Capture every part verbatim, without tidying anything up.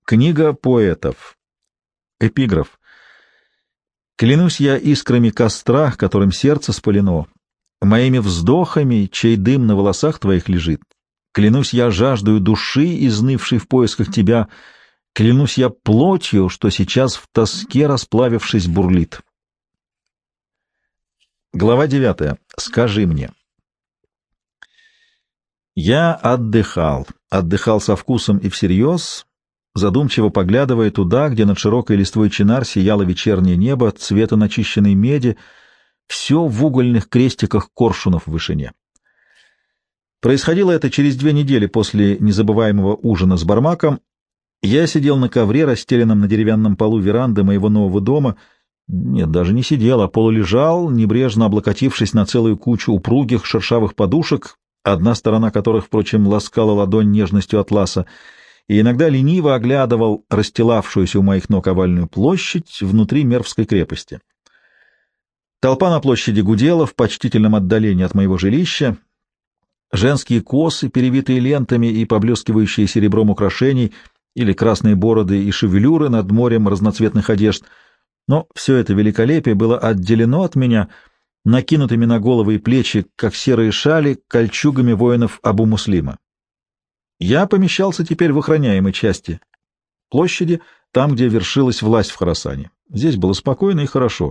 Книга поэтов. Эпиграф. Клянусь я искрами костра, которым сердце спалено, моими вздохами, чей дым на волосах твоих лежит. Клянусь я жаждою души, изнывшей в поисках тебя. Клянусь я плотью, что сейчас в тоске, расплавившись, бурлит. Глава девятая. Скажи мне. Я отдыхал, отдыхал со вкусом и всерьез, задумчиво поглядывая туда, где над широкой листвой чинар сияло вечернее небо цвета начищенной меди, все в угольных крестиках коршунов в вышине. Происходило это через две недели после незабываемого ужина с Бармаком. Я сидел на ковре, расстеленном на деревянном полу веранды моего нового дома. Нет, даже не сидел, а полулежал, небрежно облокотившись на целую кучу упругих шершавых подушек, одна сторона которых, впрочем, ласкала ладонь нежностью атласа, и иногда лениво оглядывал расстилавшуюся у моих ног овальную площадь внутри Мервской крепости. Толпа на площади гудела в почтительном отдалении от моего жилища. Женские косы, перевитые лентами и поблескивающие серебром украшений, или красные бороды и шевелюры над морем разноцветных одежд. Но все это великолепие было отделено от меня накинутыми на головы и плечи, как серые шали, кольчугами воинов Абу-Муслима. Я помещался теперь в охраняемой части площади, там, где вершилась власть в Хорасане. Здесь было спокойно и хорошо.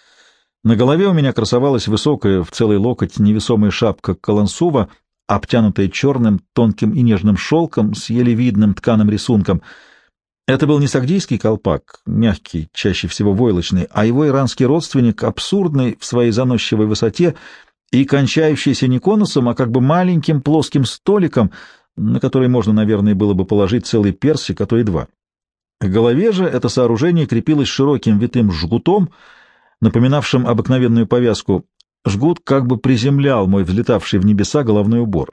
На голове у меня красовалась высокая в целый локоть невесомая шапка калансува, обтянутая черным, тонким и нежным шелком с еле видным тканым рисунком. Это был не сагдийский колпак, мягкий, чаще всего войлочный, а его иранский родственник, абсурдный в своей заносчивой высоте и кончающийся не конусом, а как бы маленьким плоским столиком, на который можно, наверное, было бы положить целый персик, а то и два. К голове же это сооружение крепилось широким витым жгутом, напоминавшим обыкновенную повязку. Жгут как бы приземлял мой взлетавший в небеса головной убор.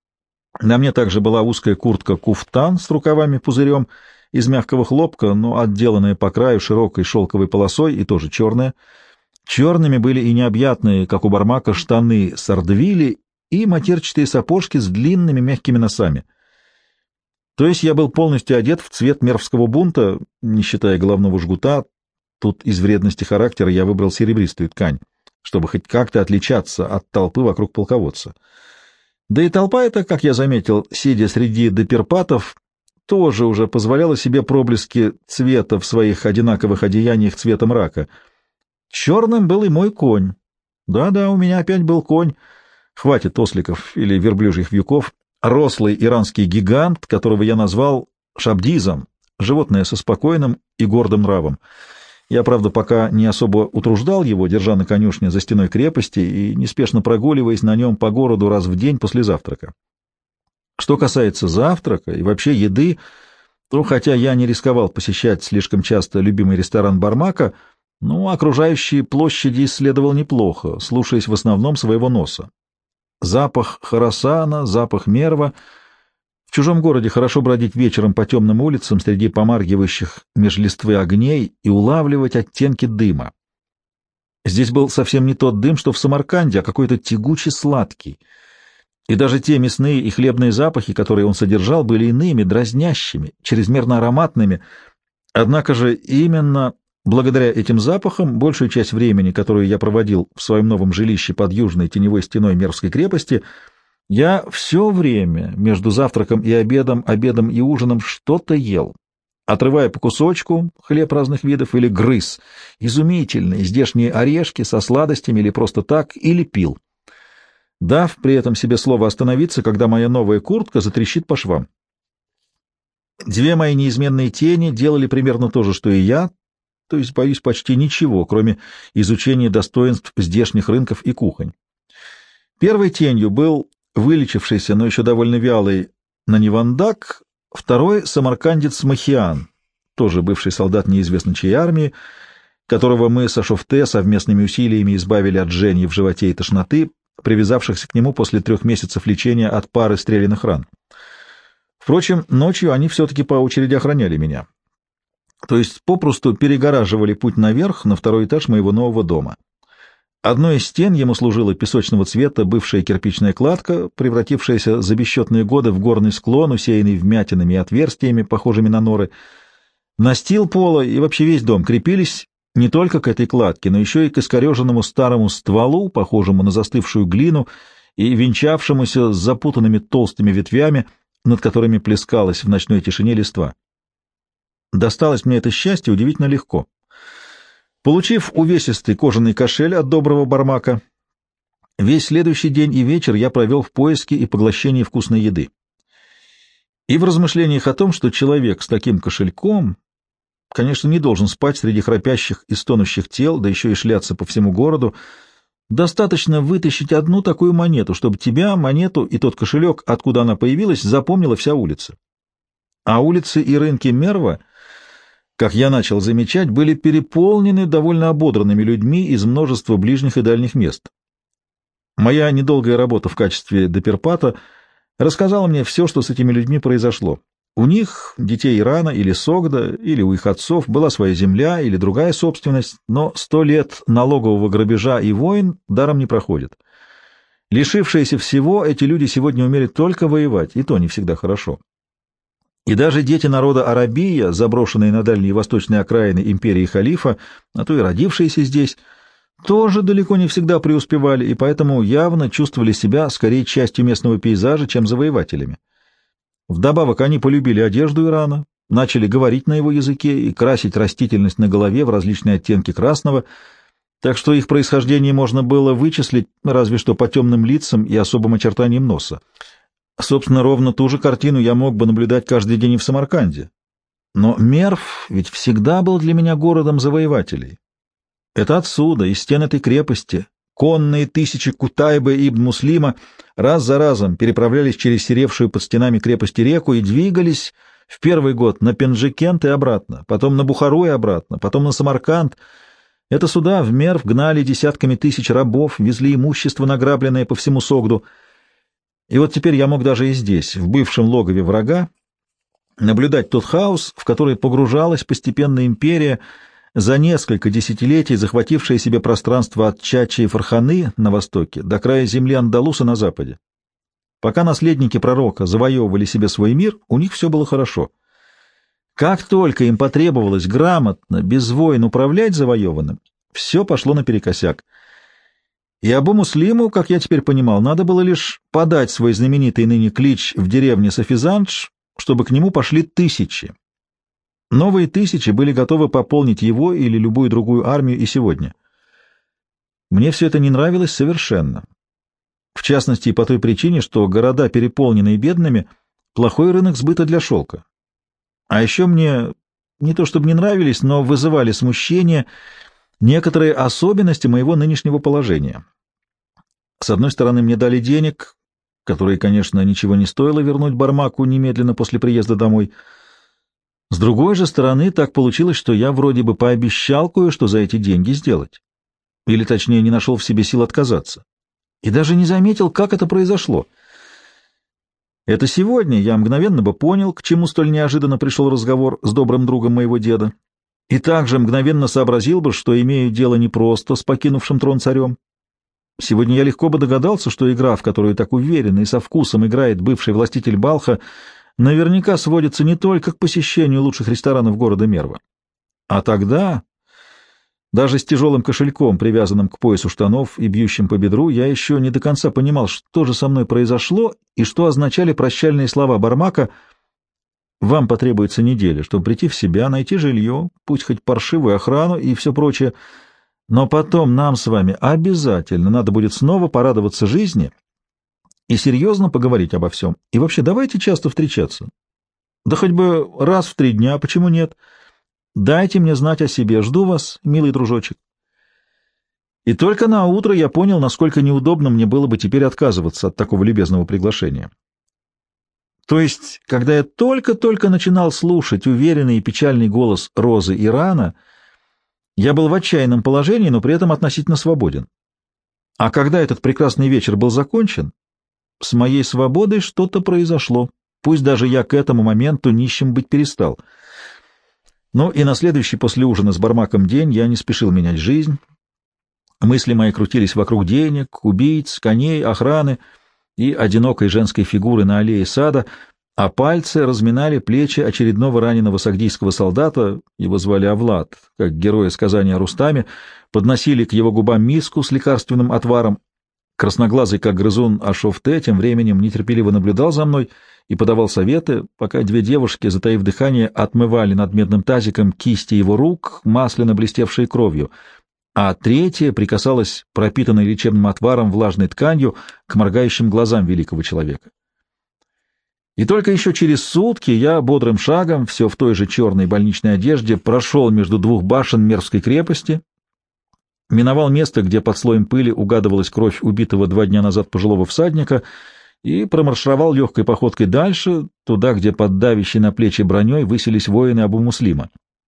На мне также была узкая куртка-куфтан с рукавами-пузырем из мягкого хлопка, но отделанная по краю широкой шелковой полосой и тоже черная. Черными были и необъятные, как у Бармака, штаны сардвили и матерчатые сапожки с длинными мягкими носами. То есть я был полностью одет в цвет мервского бунта, не считая головного жгута. Тут из вредности характера я выбрал серебристую ткань, чтобы хоть как-то отличаться от толпы вокруг полководца. Да и толпа эта, как я заметил, сидя среди доперпатов, тоже уже позволяла себе проблески цвета в своих одинаковых одеяниях цвета мрака. Черным был и мой конь. Да-да, у меня опять был конь. Хватит осликов или верблюжьих вьюков. Рослый иранский гигант, которого я назвал Шабдизом, животное со спокойным и гордым нравом. Я, правда, пока не особо утруждал его, держа на конюшне за стеной крепости и неспешно прогуливаясь на нем по городу раз в день после завтрака. Что касается завтрака и вообще еды, то, хотя я не рисковал посещать слишком часто любимый ресторан Бармака, но окружающие площади исследовал неплохо, слушаясь в основном своего носа. Запах Хорасана, запах Мерва. В чужом городе хорошо бродить вечером по темным улицам среди помаргивающих меж листвы огней и улавливать оттенки дыма. Здесь был совсем не тот дым, что в Самарканде, а какой-то тягучий сладкий. И даже те мясные и хлебные запахи, которые он содержал, были иными, дразнящими, чрезмерно ароматными. Однако же именно благодаря этим запахам большую часть времени, которую я проводил в своем новом жилище под южной теневой стеной Мервской крепости, я все время между завтраком и обедом, обедом и ужином что-то ел, отрывая по кусочку хлеб разных видов или грыз, изумительные здешние орешки со сладостями или просто так, или пил, дав при этом себе слово остановиться, когда моя новая куртка затрещит по швам. Две мои неизменные тени делали примерно то же, что и я, то есть боюсь почти ничего, кроме изучения достоинств здешних рынков и кухонь. Первой тенью был вылечившийся, но еще довольно вялый Нанивандак, второй — самаркандец Махиан, тоже бывший солдат неизвестно чьей армии, которого мы со Шофте совместными усилиями избавили от жжения в животе и тошноты, привязавшихся к нему после трех месяцев лечения от пары стрелянных ран. Впрочем, ночью они все-таки по очереди охраняли меня, то есть попросту перегораживали путь наверх на второй этаж моего нового дома. Одной из стен ему служила песочного цвета бывшая кирпичная кладка, превратившаяся за бесчетные годы в горный склон, усеянный вмятинами и отверстиями, похожими на норы. Настил пола и вообще весь дом крепились не только к этой кладке, но еще и к искореженному старому стволу, похожему на застывшую глину, и венчавшемуся с запутанными толстыми ветвями, над которыми плескалась в ночной тишине листва. Досталось мне это счастье удивительно легко. Получив увесистый кожаный кошель от доброго бармака, весь следующий день и вечер я провел в поиске и поглощении вкусной еды. И в размышлениях о том, что человек с таким кошельком, конечно, не должен спать среди храпящих и стонущих тел, да еще и шляться по всему городу, достаточно вытащить одну такую монету, чтобы тебя, монету и тот кошелек, откуда она появилась, запомнила вся улица. А улицы и рынки Мерва, как я начал замечать, были переполнены довольно ободранными людьми из множества ближних и дальних мест. Моя недолгая работа в качестве доперпата рассказала мне все, что с этими людьми произошло. У них, детей Ирана или Согда, или у их отцов, была своя земля или другая собственность, но сто лет налогового грабежа и войн даром не проходят. Лишившиеся всего, эти люди сегодня умели только воевать, и то не всегда хорошо. И даже дети народа Арабия, заброшенные на дальние восточные окраины империи халифа, а то и родившиеся здесь, тоже далеко не всегда преуспевали, и поэтому явно чувствовали себя скорее частью местного пейзажа, чем завоевателями. Вдобавок они полюбили одежду Ирана, начали говорить на его языке и красить растительность на голове в различные оттенки красного, так что их происхождение можно было вычислить разве что по темным лицам и особым очертаниям носа. Собственно, ровно ту же картину я мог бы наблюдать каждый день и в Самарканде. Но Мерв ведь всегда был для меня городом завоевателей. Это отсюда, из стен этой крепости, конные тысячи Кутайбы ибн Муслима раз за разом переправлялись через серевшую под стенами крепости реку и двигались в первый год на Пенджикент и обратно, потом на Бухару и обратно, потом на Самарканд. Это сюда в Мерв гнали десятками тысяч рабов, везли имущество, награбленное по всему Согду. И вот теперь я мог даже и здесь, в бывшем логове врага, наблюдать тот хаос, в который погружалась постепенно империя, за несколько десятилетий захватившая себе пространство от Чачи и Фарханы на востоке до края земли Андалуса на западе. Пока наследники пророка завоевывали себе свой мир, у них все было хорошо. Как только им потребовалось грамотно, без войн управлять завоеванным, все пошло наперекосяк. И Абу Муслиму, как я теперь понимал, надо было лишь подать свой знаменитый ныне клич в деревне Сафизандж, чтобы к нему пошли тысячи. Новые тысячи были готовы пополнить его или любую другую армию и сегодня. Мне все это не нравилось совершенно. В частности, и по той причине, что города, переполненные бедными, плохой рынок сбыта для шелка. А еще мне не то чтобы не нравились, но вызывали смущение некоторые особенности моего нынешнего положения. С одной стороны, мне дали денег, которые, конечно, ничего не стоило вернуть Бармаку немедленно после приезда домой. С другой же стороны, так получилось, что я вроде бы пообещал кое-что за эти деньги сделать. Или, точнее, не нашел в себе сил отказаться. И даже не заметил, как это произошло. Это сегодня я мгновенно бы понял, к чему столь неожиданно пришел разговор с добрым другом моего деда, и также мгновенно сообразил бы, что имею дело не просто с покинувшим трон царем. Сегодня я легко бы догадался, что игра, в которую так уверенно и со вкусом играет бывший властитель Балха, наверняка сводится не только к посещению лучших ресторанов города Мерва. А тогда, даже с тяжелым кошельком, привязанным к поясу штанов и бьющим по бедру, я еще не до конца понимал, что же со мной произошло и что означали прощальные слова Бармака: «Вам потребуется неделя, чтобы прийти в себя, найти жилье, пусть хоть паршивую охрану и все прочее, но потом нам с вами обязательно надо будет снова порадоваться жизни и серьезно поговорить обо всем. И вообще, давайте часто встречаться. Да хоть бы раз в три дня, почему нет? Дайте мне знать о себе. Жду вас, милый дружочек». И только на утро я понял, насколько неудобно мне было бы теперь отказываться от такого любезного приглашения. То есть, когда я только-только начинал слушать уверенный и печальный голос Розы Ирана, я был в отчаянном положении, но при этом относительно свободен. А когда этот прекрасный вечер был закончен, с моей свободой что-то произошло, пусть даже я к этому моменту нищим быть перестал. Но и на следующий после ужина с Бармаком день я не спешил менять жизнь. Мысли мои крутились вокруг денег, убийц, коней, охраны и одинокой женской фигуры на аллее сада, а пальцы разминали плечи очередного раненого сагдийского солдата, его звали Авлад, как героя сказания о Рустаме, подносили к его губам миску с лекарственным отваром. Красноглазый, как грызун Ашофте, тем временем нетерпеливо наблюдал за мной и подавал советы, пока две девушки, затаив дыхание, отмывали над медным тазиком кисти его рук, масляно блестевшие кровью, а третья прикасалась пропитанной лечебным отваром влажной тканью к моргающим глазам великого человека. И только еще через сутки я бодрым шагом, все в той же черной больничной одежде, прошел между двух башен Мервской крепости, миновал место, где под слоем пыли угадывалась кровь убитого два дня назад пожилого всадника, и промаршировал легкой походкой дальше, туда, где под давящей на плечи броней высились воины Абу-Муслима.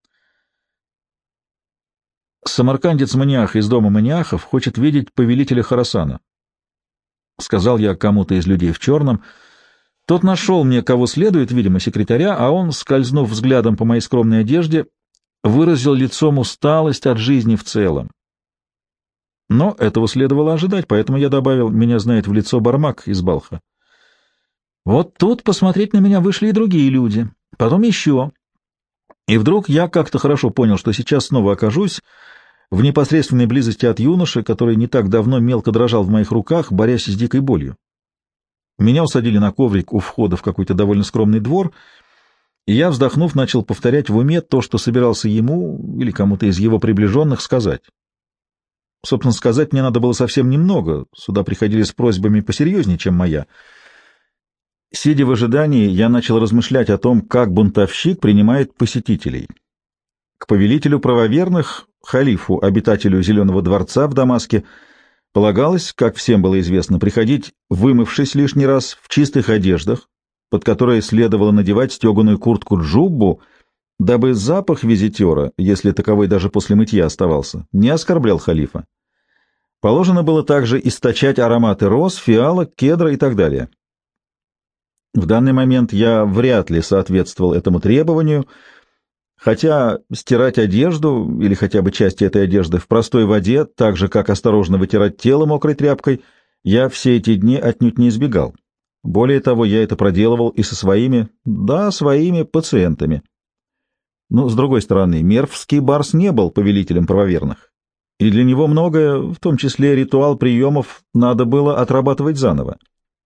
«Самаркандец Маниах из дома Маниахов хочет видеть повелителя Хорасана», — сказал я кому-то из людей в черном. Тот нашел мне, кого следует, видимо, секретаря, а он, скользнув взглядом по моей скромной одежде, выразил лицом усталость от жизни в целом. Но этого следовало ожидать, поэтому я добавил: меня знает в лицо Бармак из Балха. Вот тут посмотреть на меня вышли и другие люди, потом еще. И вдруг я как-то хорошо понял, что сейчас снова окажусь в непосредственной близости от юноши, который не так давно мелко дрожал в моих руках, борясь с дикой болью. Меня усадили на коврик у входа в какой-то довольно скромный двор, и я, вздохнув, начал повторять в уме то, что собирался ему или кому-то из его приближенных сказать. Собственно, сказать мне надо было совсем немного, сюда приходили с просьбами посерьезнее, чем моя. Сидя в ожидании, я начал размышлять о том, как бунтовщик принимает посетителей. К повелителю правоверных, халифу, обитателю Зеленого дворца в Дамаске, полагалось, как всем было известно, приходить, вымывшись лишний раз, в чистых одеждах, под которые следовало надевать стеганую куртку-джуббу, дабы запах визитера, если таковой даже после мытья оставался, не оскорблял халифа. Положено было также источать ароматы роз, фиалок, кедра и так далее. В данный момент я вряд ли соответствовал этому требованию, хотя стирать одежду или хотя бы части этой одежды в простой воде, так же, как осторожно вытирать тело мокрой тряпкой, я все эти дни отнюдь не избегал. Более того, я это проделывал и со своими, да, своими пациентами. Но, с другой стороны, мервский барс не был повелителем правоверных, и для него многое, в том числе ритуал приемов, надо было отрабатывать заново.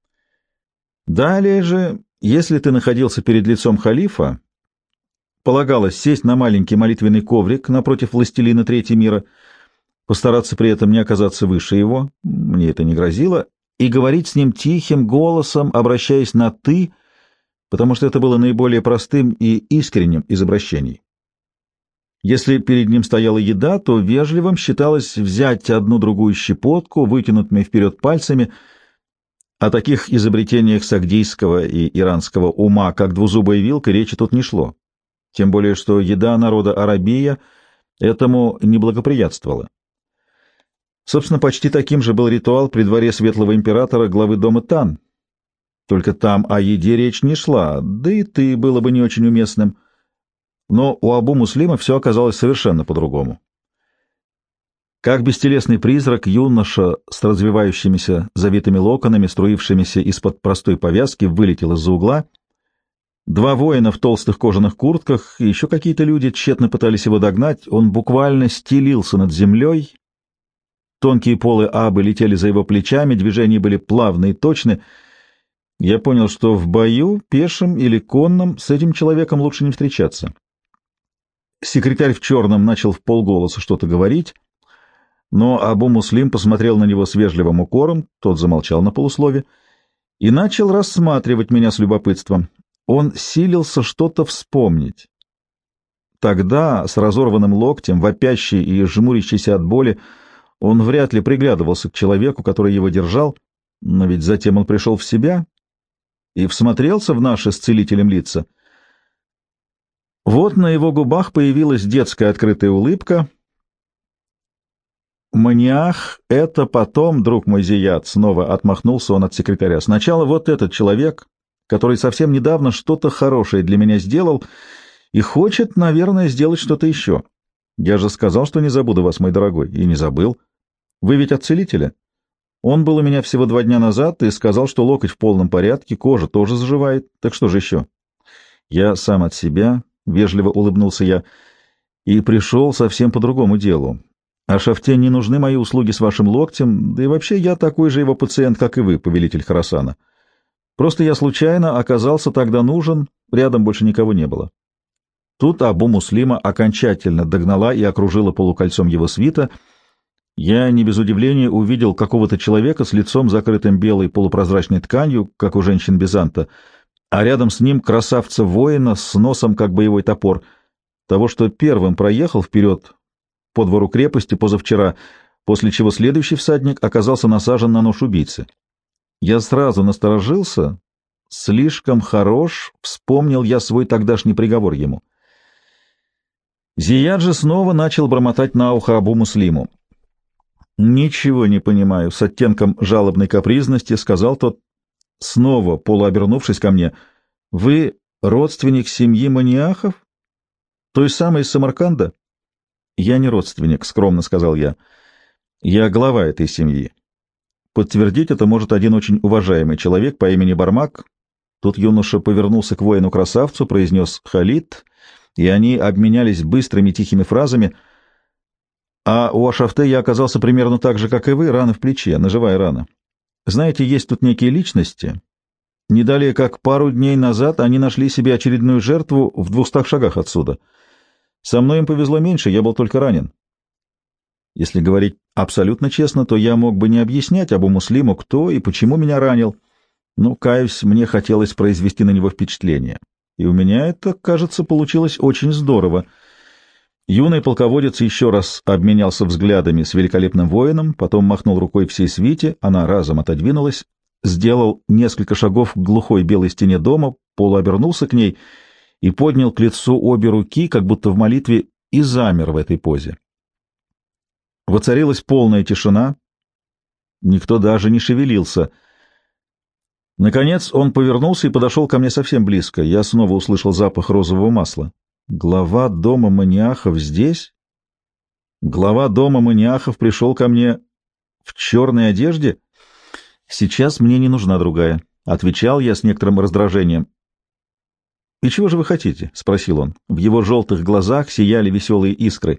Далее же, если ты находился перед лицом халифа, полагалось сесть на маленький молитвенный коврик напротив властелина Третьего мира, постараться при этом не оказаться выше его, мне это не грозило, и говорить с ним тихим голосом, обращаясь на «ты», потому что это было наиболее простым и искренним из обращений. Если перед ним стояла еда, то вежливым считалось взять одну-другую щепотку, вытянутыми вперед пальцами. О таких изобретениях сагдийского и иранского ума, как двузубая вилка, речи тут не шло. Тем более, что еда народа Арабия этому не благоприятствовала. Собственно, почти таким же был ритуал при дворе светлого императора, главы дома Тан. Только там о еде речь не шла, да и ты было бы не очень уместным. Но у Абу-Муслима все оказалось совершенно по-другому. Как бестелесный призрак, юноша с развивающимися завитыми локонами, струившимися из-под простой повязки, вылетел из-за угла. Два воина в толстых кожаных куртках и еще какие-то люди тщетно пытались его догнать. Он буквально стелился над землей. Тонкие полы абы летели за его плечами, движения были плавны и точны. Я понял, что в бою, пешем или конном, с этим человеком лучше не встречаться. Секретарь в черном начал в полголоса что-то говорить, но Абу-Муслим посмотрел на него с вежливым укором, тот замолчал на полуслове и начал рассматривать меня с любопытством. Он силился что-то вспомнить. Тогда, с разорванным локтем, вопящий и жмурящийся от боли, он вряд ли приглядывался к человеку, который его держал, но ведь затем он пришел в себя и всмотрелся в наши с целителем лица. Вот на его губах появилась детская открытая улыбка. «Маниах — это потом, друг мой Зияд», — снова отмахнулся он от секретаря. «Сначала вот этот человек, который совсем недавно что-то хорошее для меня сделал и хочет, наверное, сделать что-то еще. Я же сказал, что не забуду вас, мой дорогой, и не забыл. Вы ведь от целителя?» Он был у меня всего два дня назад и сказал, что локоть в полном порядке, кожа тоже заживает. Так что же еще? Я сам от себя, — вежливо улыбнулся я, — и пришел совсем по другому делу. А Шафте не нужны мои услуги с вашим локтем, да и вообще я такой же его пациент, как и вы, повелитель Хорасана. Просто я случайно оказался тогда нужен, рядом больше никого не было. Тут Абу Муслима окончательно догнала и окружила полукольцом его свита. Я не без удивления увидел какого-то человека с лицом, закрытым белой полупрозрачной тканью, как у женщин Бизанта, а рядом с ним красавца-воина с носом, как боевой топор, того, что первым проехал вперед по двору крепости позавчера, после чего следующий всадник оказался насажен на нож убийцы. Я сразу насторожился, слишком хорош, вспомнил я свой тогдашний приговор ему. Зияд же снова начал бормотать на ухо Абу Муслиму. «Ничего не понимаю», — с оттенком жалобной капризности сказал тот, снова полуобернувшись ко мне. «Вы родственник семьи Маниахов? Той самой из Самарканда?» «Я не родственник», — скромно сказал я. «Я глава этой семьи. Подтвердить это может один очень уважаемый человек по имени Бармак». Тут юноша повернулся к воину-красавцу, произнес «Халид», и они обменялись быстрыми тихими фразами. «А у Ашафте я оказался примерно так же, как и вы, рана в плече, ножевая рана. Знаете, есть тут некие личности. Не далее, как пару дней назад они нашли себе очередную жертву в двухстах шагах отсюда. Со мной им повезло меньше, я был только ранен. Если говорить абсолютно честно, то я мог бы не объяснять Абу Муслиму, кто и почему меня ранил, но, каюсь, мне хотелось произвести на него впечатление. И у меня это, кажется, получилось очень здорово». Юный полководец еще раз обменялся взглядами с великолепным воином, потом махнул рукой всей свите, она разом отодвинулась, сделал несколько шагов к глухой белой стене дома, полуобернулся к ней и поднял к лицу обе руки, как будто в молитве, и замер в этой позе. Воцарилась полная тишина, никто даже не шевелился. Наконец он повернулся и подошел ко мне совсем близко. Я снова услышал запах розового масла. Глава дома Маниахов здесь? Глава дома Маниахов пришел ко мне в черной одежде? Сейчас мне не нужна другая, — отвечал я с некоторым раздражением. — И чего же вы хотите? — спросил он. В его желтых глазах сияли веселые искры.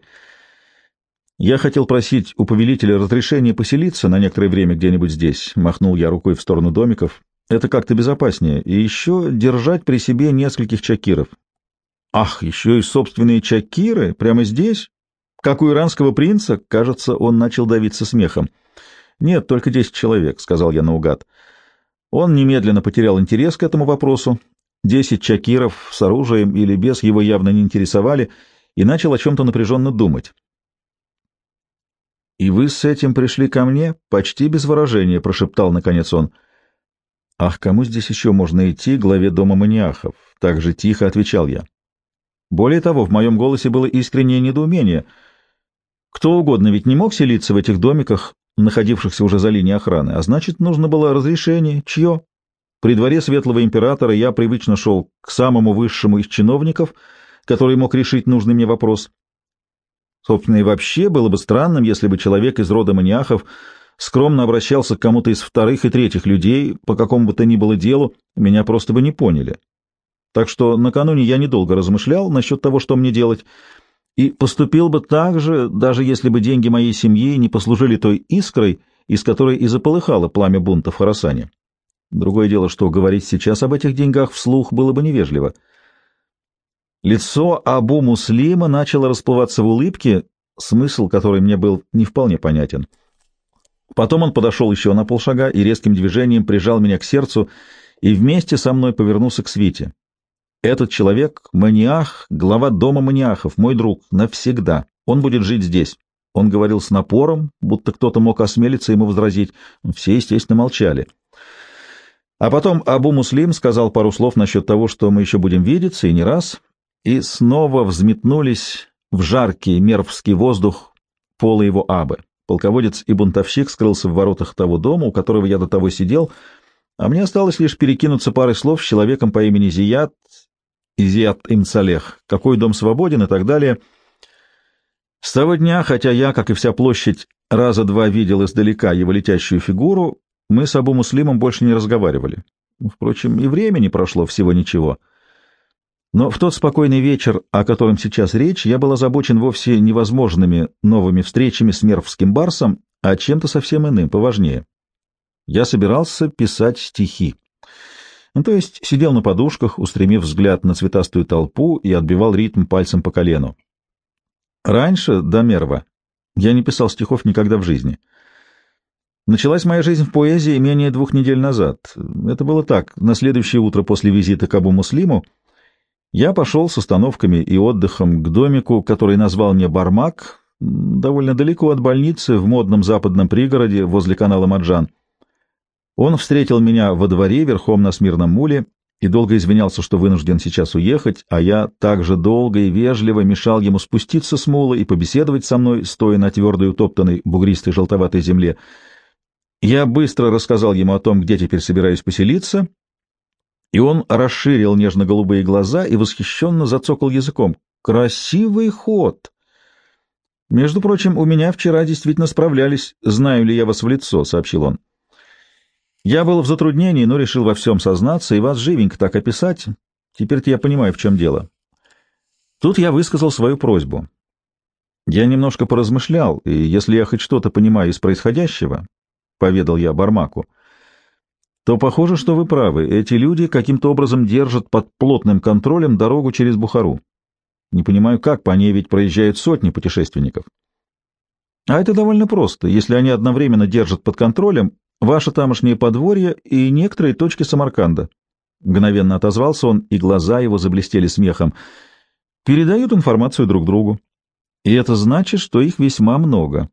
Я хотел просить у повелителя разрешения поселиться на некоторое время где-нибудь здесь, — махнул я рукой в сторону домиков. Это как-то безопаснее. И еще держать при себе нескольких чакиров. Ах, еще и собственные чакиры? Прямо здесь? Как у иранского принца? Кажется, он начал давиться смехом. Нет, только десять человек, — сказал я наугад. Он немедленно потерял интерес к этому вопросу. Десять чакиров с оружием или без его явно не интересовали и начал о чем-то напряженно думать. «И вы с этим пришли ко мне?» — почти без выражения прошептал наконец он. «Ах, кому здесь еще можно идти, главе дома Маниахов?» — так же тихо отвечал я. Более того, в моем голосе было искреннее недоумение. Кто угодно ведь не мог селиться в этих домиках, находившихся уже за линией охраны, а значит, нужно было разрешение. Чье? При дворе светлого императора я привычно шел к самому высшему из чиновников, который мог решить нужный мне вопрос. Собственно, и вообще было бы странным, если бы человек из рода Маниахов скромно обращался к кому-то из вторых и третьих людей по какому бы то ни было делу, меня просто бы не поняли. Так что накануне я недолго размышлял насчет того, что мне делать, и поступил бы так же, даже если бы деньги моей семьи не послужили той искрой, из которой и заполыхало пламя бунта в Хорасане. Другое дело, что говорить сейчас об этих деньгах вслух было бы невежливо. Лицо Абу Муслима начало расплываться в улыбке, смысл которой мне был не вполне понятен. Потом он подошел еще на полшага и резким движением прижал меня к сердцу и вместе со мной повернулся к свите. Этот человек — Маниах, глава дома Маниахов, мой друг, навсегда. Он будет жить здесь. Он говорил с напором, будто кто-то мог осмелиться ему возразить. Все, естественно, молчали. А потом Абу Муслим сказал пару слов насчет того, что мы еще будем видеться, и не раз, и снова взметнулись в жаркий мервский воздух пола его абы. Полководец и бунтовщик скрылся в воротах того дома, у которого я до того сидел, а мне осталось лишь перекинуться парой слов с человеком по имени Зияд, и Зияд ибн Салех, какой дом свободен и так далее. С того дня, хотя я, как и вся площадь, раза два видел издалека его летящую фигуру, мы с Абу Муслимом больше не разговаривали. Впрочем, и времени прошло всего ничего. Но в тот спокойный вечер, о котором сейчас речь, я был озабочен вовсе невозможными новыми встречами с мервским барсом, а чем-то совсем иным, поважнее. Я собирался писать стихи. Ну, то есть сидел на подушках, устремив взгляд на цветастую толпу и отбивал ритм пальцем по колену. Раньше, до Мерва, я не писал стихов никогда в жизни. Началась моя жизнь в поэзии менее двух недель назад. Это было так. На следующее утро после визита к Абу Муслиму я пошел с остановками и отдыхом к домику, который назвал мне Бармак, довольно далеко от больницы, в модном западном пригороде возле канала Маджан. Он встретил меня во дворе верхом на смирном муле и долго извинялся, что вынужден сейчас уехать, а я также долго и вежливо мешал ему спуститься с мула и побеседовать со мной, стоя на твердой утоптанной бугристой желтоватой земле. Я быстро рассказал ему о том, где теперь собираюсь поселиться, и он расширил нежно-голубые глаза и восхищенно зацокал языком. «Красивый ход!» «Между прочим, у меня вчера действительно справлялись. Знаю ли я вас в лицо?» — сообщил он. «Я был в затруднении, но решил во всем сознаться и вас живенько так описать. Теперь-то я понимаю, в чем дело». Тут я высказал свою просьбу. Я немножко поразмышлял, и если я хоть что-то понимаю из происходящего, — поведал я Бармаку, — то похоже, что вы правы. Эти люди каким-то образом держат под плотным контролем дорогу через Бухару. Не понимаю, как, по ней ведь проезжают сотни путешественников. А это довольно просто, если они одновременно держат под контролем ваше тамошнее подворье и некоторые точки Самарканда. Мгновенно отозвался он, и глаза его заблестели смехом. Передают информацию друг другу. И это значит, что их весьма много.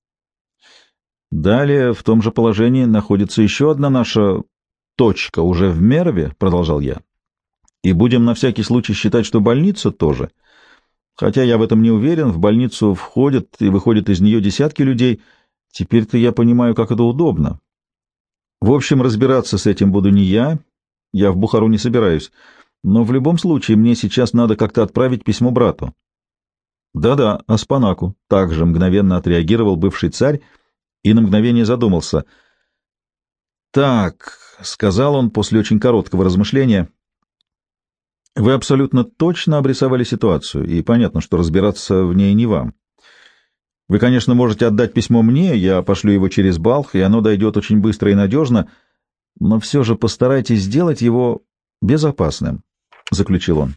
Далее в том же положении находится еще одна наша точка, уже в Мерве, продолжал я. И будем на всякий случай считать, что больница тоже. Хотя я в этом не уверен, в больницу входят и выходят из нее десятки людей. Теперь-то я понимаю, как это удобно. В общем, разбираться с этим буду не я, я в Бухару не собираюсь, но в любом случае мне сейчас надо как-то отправить письмо брату. Да-да, Аспанаку, также мгновенно отреагировал бывший царь и на мгновение задумался. «Так», — сказал он после очень короткого размышления, — «вы абсолютно точно обрисовали ситуацию, и понятно, что разбираться в ней не вам. Вы, конечно, можете отдать письмо мне, я пошлю его через Балх, и оно дойдет очень быстро и надежно, но все же постарайтесь сделать его безопасным», — заключил он.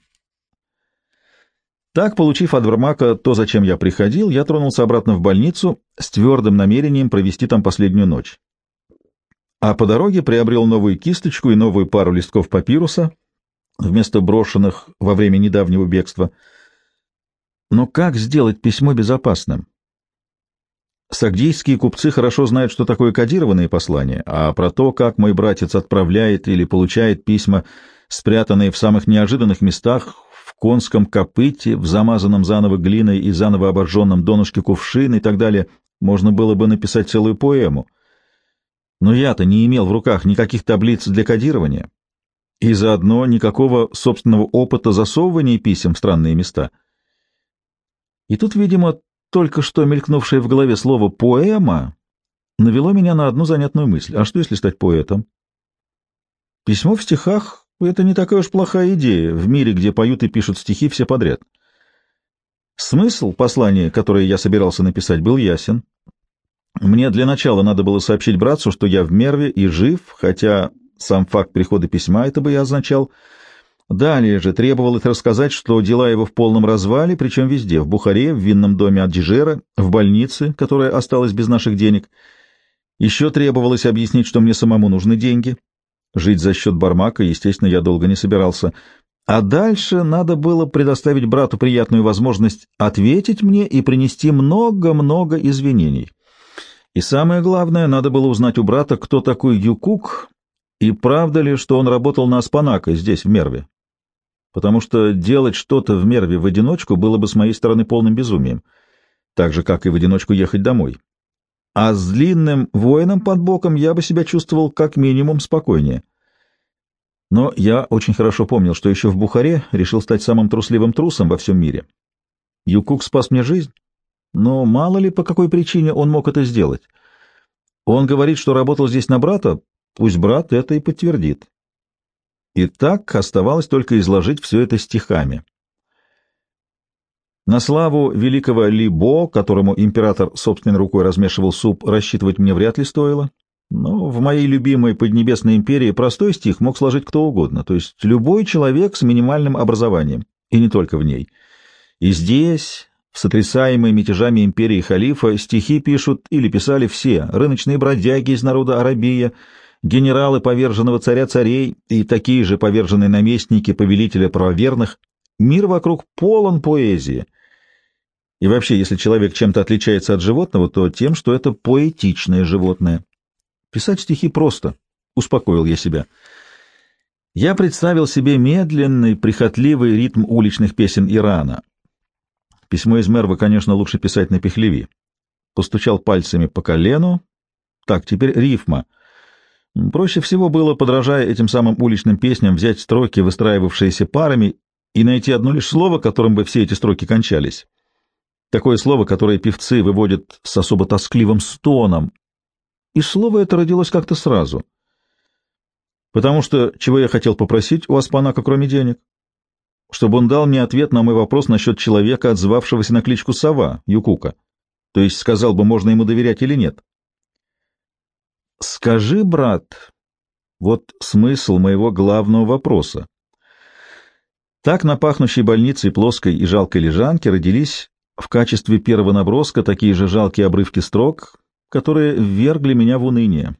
Так, получив от Бармака то, зачем я приходил, я тронулся обратно в больницу с твердым намерением провести там последнюю ночь. А по дороге приобрел новую кисточку и новую пару листков папируса вместо брошенных во время недавнего бегства. Но как сделать письмо безопасным? Сагдийские купцы хорошо знают, что такое кодированные послания, а про то, как мой братец отправляет или получает письма, спрятанные в самых неожиданных местах, в конском копыте, в замазанном заново глиной и заново обожженном донышке кувшина и так далее, можно было бы написать целую поэму. Но я-то не имел в руках никаких таблиц для кодирования и заодно никакого собственного опыта засовывания писем в странные места. И тут, видимо, только что мелькнувшее в голове слово «поэма» навело меня на одну занятную мысль. А что, если стать поэтом? Письмо в стихах — это не такая уж плохая идея в мире, где поют и пишут стихи все подряд. Смысл послания, которое я собирался написать, был ясен. Мне для начала надо было сообщить братцу, что я в Мерве и жив, хотя сам факт прихода письма это бы и означал. Далее же требовалось рассказать, что дела его в полном развале, причем везде, в Бухаре, в винном доме Аджижера, в больнице, которая осталась без наших денег. Еще требовалось объяснить, что мне самому нужны деньги. Жить за счет Бармака, естественно, я долго не собирался. А дальше надо было предоставить брату приятную возможность ответить мне и принести много-много извинений. И самое главное, надо было узнать у брата, кто такой Юкук, и правда ли, что он работал на Аспанака здесь, в Мерве. Потому что делать что-то в Мерве в одиночку было бы с моей стороны полным безумием, так же, как и в одиночку ехать домой. А с длинным воином под боком я бы себя чувствовал как минимум спокойнее. Но я очень хорошо помнил, что еще в Бухаре решил стать самым трусливым трусом во всем мире. Юкук спас мне жизнь, но мало ли по какой причине он мог это сделать. Он говорит, что работал здесь на брата, пусть брат это и подтвердит. И так оставалось только изложить все это стихами. На славу великого Либо, которому император собственной рукой размешивал суп, рассчитывать мне вряд ли стоило. Но в моей любимой Поднебесной империи простой стих мог сложить кто угодно, то есть любой человек с минимальным образованием, и не только в ней. И здесь, в сотрясаемой мятежами империи халифа, стихи пишут или писали все: рыночные бродяги из народа Арабия, генералы поверженного царя царей и такие же поверженные наместники повелителя правоверных. Мир вокруг полон поэзии. И вообще, если человек чем-то отличается от животного, то тем, что это поэтичное животное. Писать стихи просто, успокоил я себя. Я представил себе медленный, прихотливый ритм уличных песен Ирана. Письмо из Мервы, конечно, лучше писать на пехлеви. Постучал пальцами по колену. Так, теперь рифма. Проще всего было, подражая этим самым уличным песням, взять строки, выстраивавшиеся парами, и найти одно лишь слово, которым бы все эти строки кончались. Такое слово, которое певцы выводят с особо тоскливым стоном. И слово это родилось как-то сразу. Потому что чего я хотел попросить у Аспанака, кроме денег? Чтобы он дал мне ответ на мой вопрос насчет человека, отзывавшегося на кличку Сова, Юкука. То есть сказал бы, можно ему доверять или нет. Скажи, брат, вот смысл моего главного вопроса. Так на пахнущей больнице плоской и жалкой лежанке родились в качестве первого наброска такие же жалкие обрывки строк, которые ввергли меня в уныние.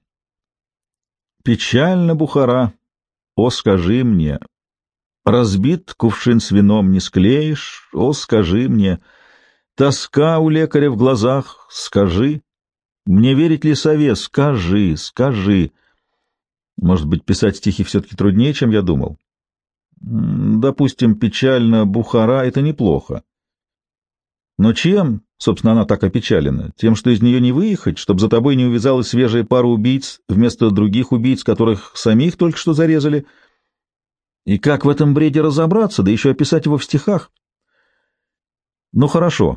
«Печально, Бухара, о, скажи мне, разбит кувшин с вином не склеишь, о, скажи мне, тоска у лекаря в глазах, скажи, мне верить ли сове, скажи, скажи». Может быть, писать стихи все-таки труднее, чем я думал? Допустим, «печально, Бухара» — это неплохо. Но чем, собственно, она так опечалена? Тем, что из нее не выехать, чтобы за тобой не увязалась свежая пара убийц вместо других убийц, которых самих только что зарезали? И как в этом бреде разобраться, да еще описать его в стихах? Ну, хорошо.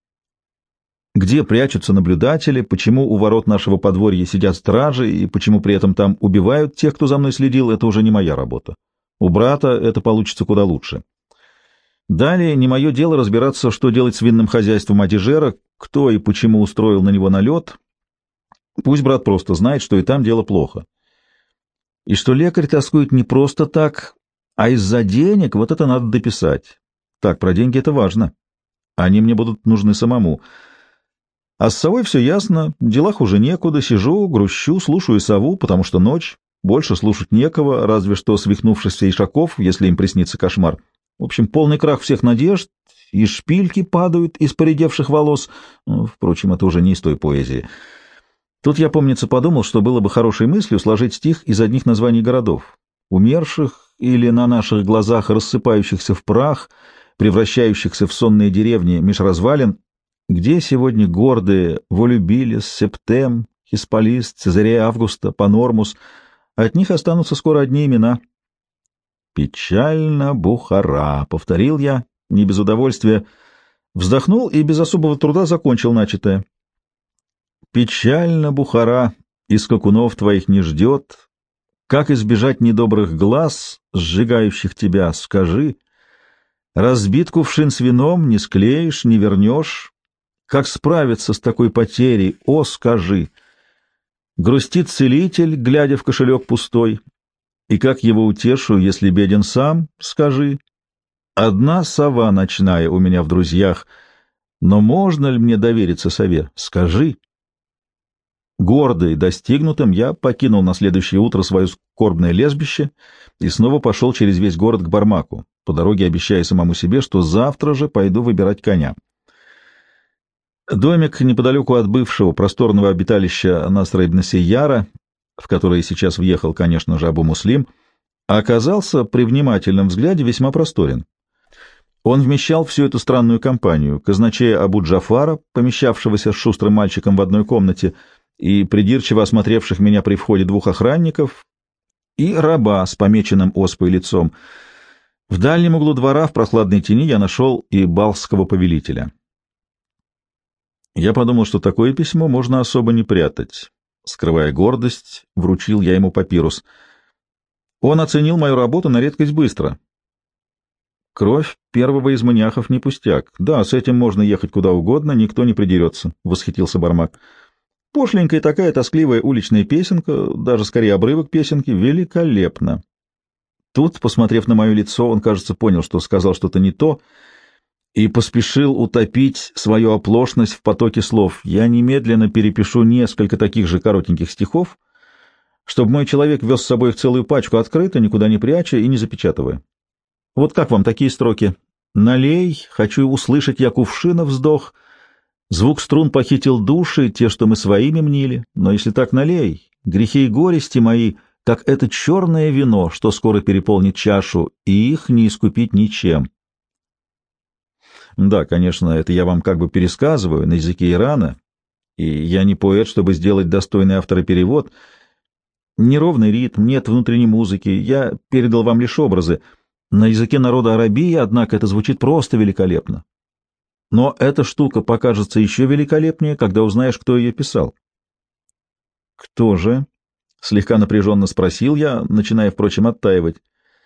Где прячутся наблюдатели, почему у ворот нашего подворья сидят стражи, и почему при этом там убивают тех, кто за мной следил, это уже не моя работа. У брата это получится куда лучше. Далее не мое дело разбираться, что делать с винным хозяйством Адижера, кто и почему устроил на него налет. Пусть брат просто знает, что и там дело плохо. И что лекарь тоскует не просто так, а из-за денег, вот это надо дописать. Так, про деньги это важно. Они мне будут нужны самому. А с совой все ясно, делах уже некуда, сижу, грущу, слушаю сову, потому что ночь, больше слушать некого, разве что свихнувшихся ишаков, если им приснится кошмар. В общем, полный крах всех надежд, и шпильки падают из поредевших волос. Впрочем, это уже не из той поэзии. Тут я, помнится, подумал, что было бы хорошей мыслью сложить стих из одних названий городов, умерших или на наших глазах рассыпающихся в прах, превращающихся в сонные деревни меж развалин, где сегодня гордые Волюбилис, Септем, Хисполис, Цезарея Августа, Панормус. От них останутся скоро одни имена. «Печально, Бухара», — повторил я, не без удовольствия, вздохнул и без особого труда закончил начатое. «Печально, Бухара, и скакунов твоих не ждет. Как избежать недобрых глаз, сжигающих тебя, скажи. Разбит кувшин с вином, не склеишь, не вернешь. Как справиться с такой потерей, о, скажи. Грустит целитель, глядя в кошелек пустой. И как его утешу, если беден сам, скажи. Одна сова ночная у меня в друзьях, но можно ли мне довериться сове? Скажи». Гордый достигнутым, я покинул на следующее утро свое скорбное лежбище и снова пошел через весь город к Бармаку, по дороге обещая самому себе, что завтра же пойду выбирать коня. Домик неподалеку от бывшего просторного обиталища Насра ибн Сейяра, в который сейчас въехал, конечно же, Абу-Муслим, оказался при внимательном взгляде весьма просторен. Он вмещал всю эту странную компанию: казначея Абу-Джафара, помещавшегося с шустрым мальчиком в одной комнате, и придирчиво осмотревших меня при входе двух охранников, и раба с помеченным оспой лицом. В дальнем углу двора в прохладной тени я нашел и балского повелителя. Я подумал, что такое письмо можно особо не прятать. Скрывая гордость, вручил я ему папирус. Он оценил мою работу на редкость быстро. Кровь первого из маниахов не пустяк. Да, с этим можно ехать куда угодно, никто не придерется, — восхитился Бармак. Пошленькая такая тоскливая уличная песенка, даже скорее обрывок песенки, великолепно. Тут, посмотрев на мое лицо, он, кажется, понял, что сказал что-то не то, и поспешил утопить свою оплошность в потоке слов. Я немедленно перепишу несколько таких же коротеньких стихов, чтобы мой человек вез с собой их целую пачку открыто, никуда не пряча и не запечатывая. Вот как вам такие строки? «Налей, хочу услышать я кувшина вздох, звук струн похитил души, те, что мы своими мнили, но если так налей, грехи и горести мои, как это черное вино, что скоро переполнит чашу, и их не искупить ничем». Да, конечно, это я вам как бы пересказываю на языке Ирана, и я не поэт, чтобы сделать достойный автора перевод. Неровный ритм, нет внутренней музыки, я передал вам лишь образы. На языке народа Арабии, однако, это звучит просто великолепно. Но эта штука покажется еще великолепнее, когда узнаешь, кто ее писал. — Кто же? — слегка напряженно спросил я, начиная, впрочем, оттаивать.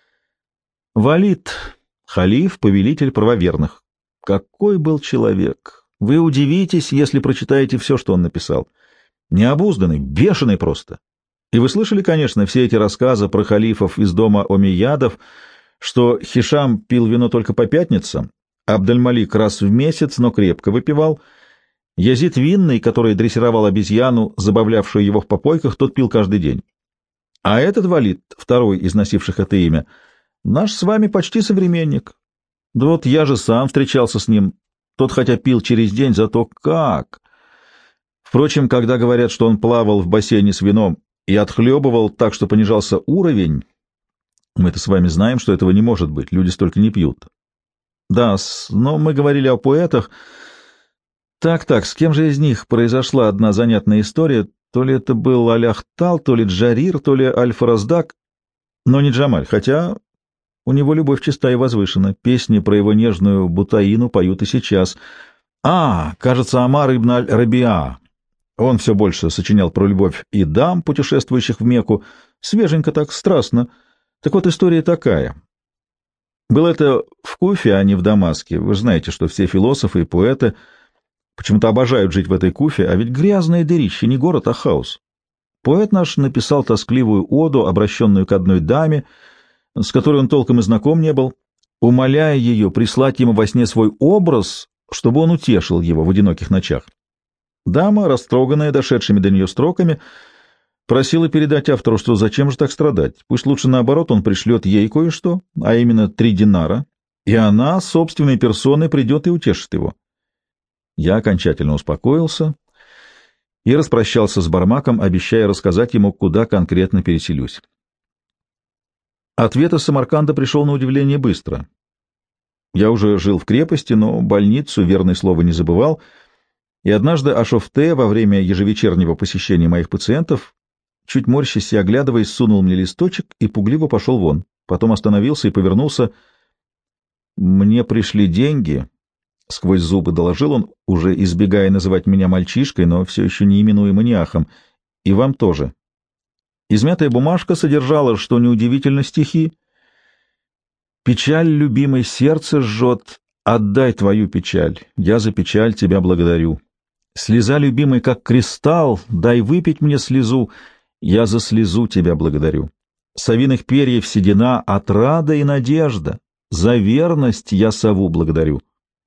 — Валид, халиф, повелитель правоверных. Какой был человек! Вы удивитесь, если прочитаете все, что он написал. Необузданный, бешеный просто. И вы слышали, конечно, все эти рассказы про халифов из дома омейядов, что Хишам пил вино только по пятницам, Абдаль-Малик раз в месяц, но крепко выпивал, Язид Винный, который дрессировал обезьяну, забавлявшую его в попойках, тот пил каждый день. А этот Валид, второй из носивших это имя, наш с вами почти современник. Да вот я же сам встречался с ним, тот хотя пил через день, зато как! Впрочем, когда говорят, что он плавал в бассейне с вином и отхлебывал так, что понижался уровень, мы-то с вами знаем, что этого не может быть, люди столько не пьют. Да, но мы говорили о поэтах. Так-так, с кем же из них произошла одна занятная история? То ли это был Аль-Ахтал, то ли Джарир, то ли Аль-Фараздак, но не Джамаль, хотя у него любовь чиста и возвышена. Песни про его нежную Бутаину поют и сейчас. А, кажется, Амар ибн Аль-Рабиа. Он все больше сочинял про любовь и дам, путешествующих в Мекку. Свеженько так, страстно. Так вот, история такая. Было это в Куфе, а не в Дамаске. Вы знаете, что все философы и поэты почему-то обожают жить в этой Куфе, а ведь грязное дырище, не город, а хаос. Поэт наш написал тоскливую оду, обращенную к одной даме, с которой он толком и знаком не был, умоляя ее прислать ему во сне свой образ, чтобы он утешил его в одиноких ночах. Дама, растроганная дошедшими до нее строками, просила передать автору, что зачем же так страдать, пусть лучше наоборот он пришлет ей кое-что, а именно три динара, и она собственной персоной придет и утешит его. Я окончательно успокоился и распрощался с Бармаком, обещая рассказать ему, куда конкретно переселюсь. Ответ из Самарканда пришел на удивление быстро. Я уже жил в крепости, но больницу, верное слово, не забывал, и однажды Ашофте во время ежевечернего посещения моих пациентов, чуть морщась и оглядываясь, сунул мне листочек и пугливо пошел вон. Потом остановился и повернулся. «Мне пришли деньги», — сквозь зубы доложил он, уже избегая называть меня мальчишкой, но все еще не именуя маниахом, — «и вам тоже». Измятая бумажка содержала, что неудивительно, стихи. «Печаль, любимый, сердце жжет, отдай твою печаль, я за печаль тебя благодарю. Слеза, любимый, как кристалл, дай выпить мне слезу, я за слезу тебя благодарю. Совиных перьев седина, отрада и надежда, за верность я сову благодарю».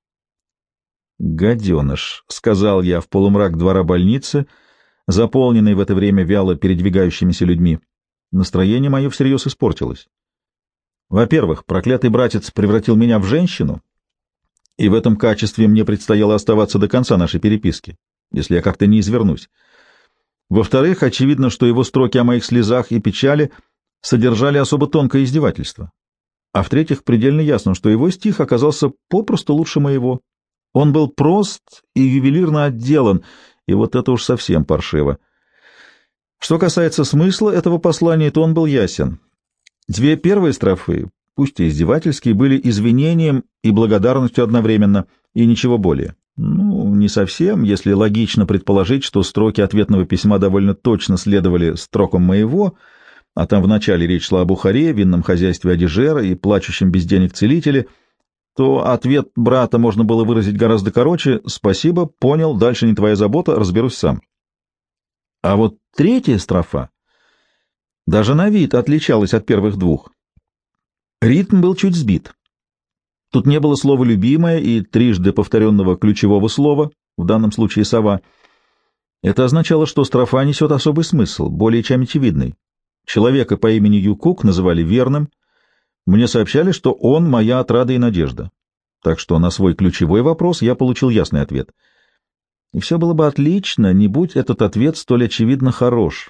«Гаденыш», — сказал я в полумрак двора больницы, заполненный в это время вяло передвигающимися людьми. Настроение мое всерьез испортилось. Во-первых, проклятый братец превратил меня в женщину, и в этом качестве мне предстояло оставаться до конца нашей переписки, если я как-то не извернусь. Во-вторых, очевидно, что его строки о моих слезах и печали содержали особо тонкое издевательство. А в-третьих, предельно ясно, что его стих оказался попросту лучше моего. Он был прост и ювелирно отделан, и вот это уж совсем паршиво. Что касается смысла этого послания, то он был ясен. Две первые строфы, пусть и издевательские, были извинением и благодарностью одновременно, и ничего более. Ну, не совсем, если логично предположить, что строки ответного письма довольно точно следовали строкам моего, а там вначале речь шла о Бухаре, винном хозяйстве Адижера и плачущем без денег целителе, то ответ брата можно было выразить гораздо короче: «Спасибо, понял, дальше не твоя забота, разберусь сам». А вот третья строфа даже на вид отличалась от первых двух. Ритм был чуть сбит. Тут не было слова «любимое» и трижды повторенного ключевого слова, в данном случае «сова». Это означало, что строфа несет особый смысл, более чем очевидный. Человека по имени Юкук называли верным. Мне сообщали, что он моя отрада и надежда. Так что на свой ключевой вопрос я получил ясный ответ. И все было бы отлично, не будь этот ответ столь очевидно хорош.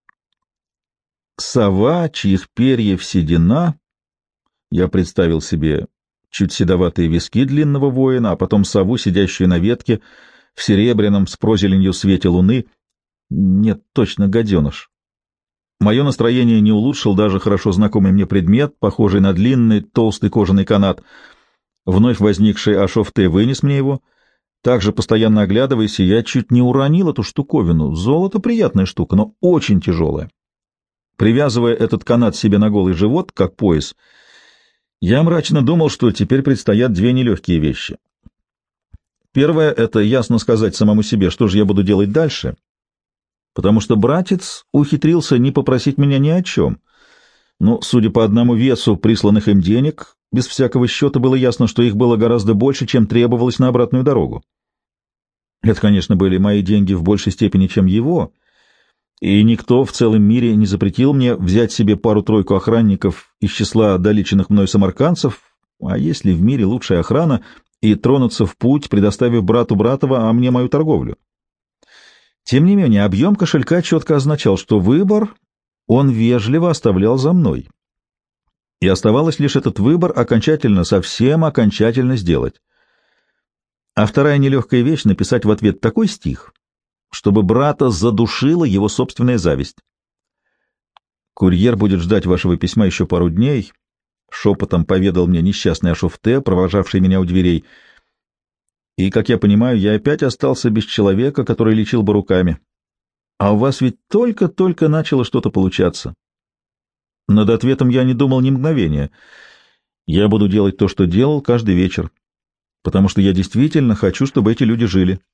Сова, чьих перьев седина, я представил себе чуть седоватые виски длинного воина, а потом сову, сидящую на ветке, в серебряном с прозеленью свете луны. Нет, точно гаденыш. Мое настроение не улучшил даже хорошо знакомый мне предмет, похожий на длинный толстый кожаный канат. Вновь возникший Ашофте вынес мне его. Также, постоянно оглядываясь, я чуть не уронил эту штуковину. Золото — приятная штука, но очень тяжелая. Привязывая этот канат себе на голый живот, как пояс, я мрачно думал, что теперь предстоят две нелегкие вещи. Первое — это ясно сказать самому себе, что же я буду делать дальше, потому что братец ухитрился не попросить меня ни о чем. Но, судя по одному весу присланных им денег, без всякого счета было ясно, что их было гораздо больше, чем требовалось на обратную дорогу. Это, конечно, были мои деньги в большей степени, чем его, и никто в целом мире не запретил мне взять себе пару-тройку охранников из числа доличенных мной самаркандцев, а если в мире лучшая охрана, и тронуться в путь, предоставив брату Братова, а мне мою торговлю. Тем не менее, объем кошелька четко означал, что выбор он вежливо оставлял за мной. И оставалось лишь этот выбор окончательно, совсем окончательно сделать. А вторая нелегкая вещь — написать в ответ такой стих, чтобы брата задушила его собственная зависть. «Курьер будет ждать вашего письма еще пару дней», — шепотом поведал мне несчастный Ашофте, провожавший меня у дверей. И, как я понимаю, я опять остался без человека, который лечил бы руками. А у вас ведь только-только начало что-то получаться. Над ответом я не думал ни мгновения. Я буду делать то, что делал каждый вечер, потому что я действительно хочу, чтобы эти люди жили.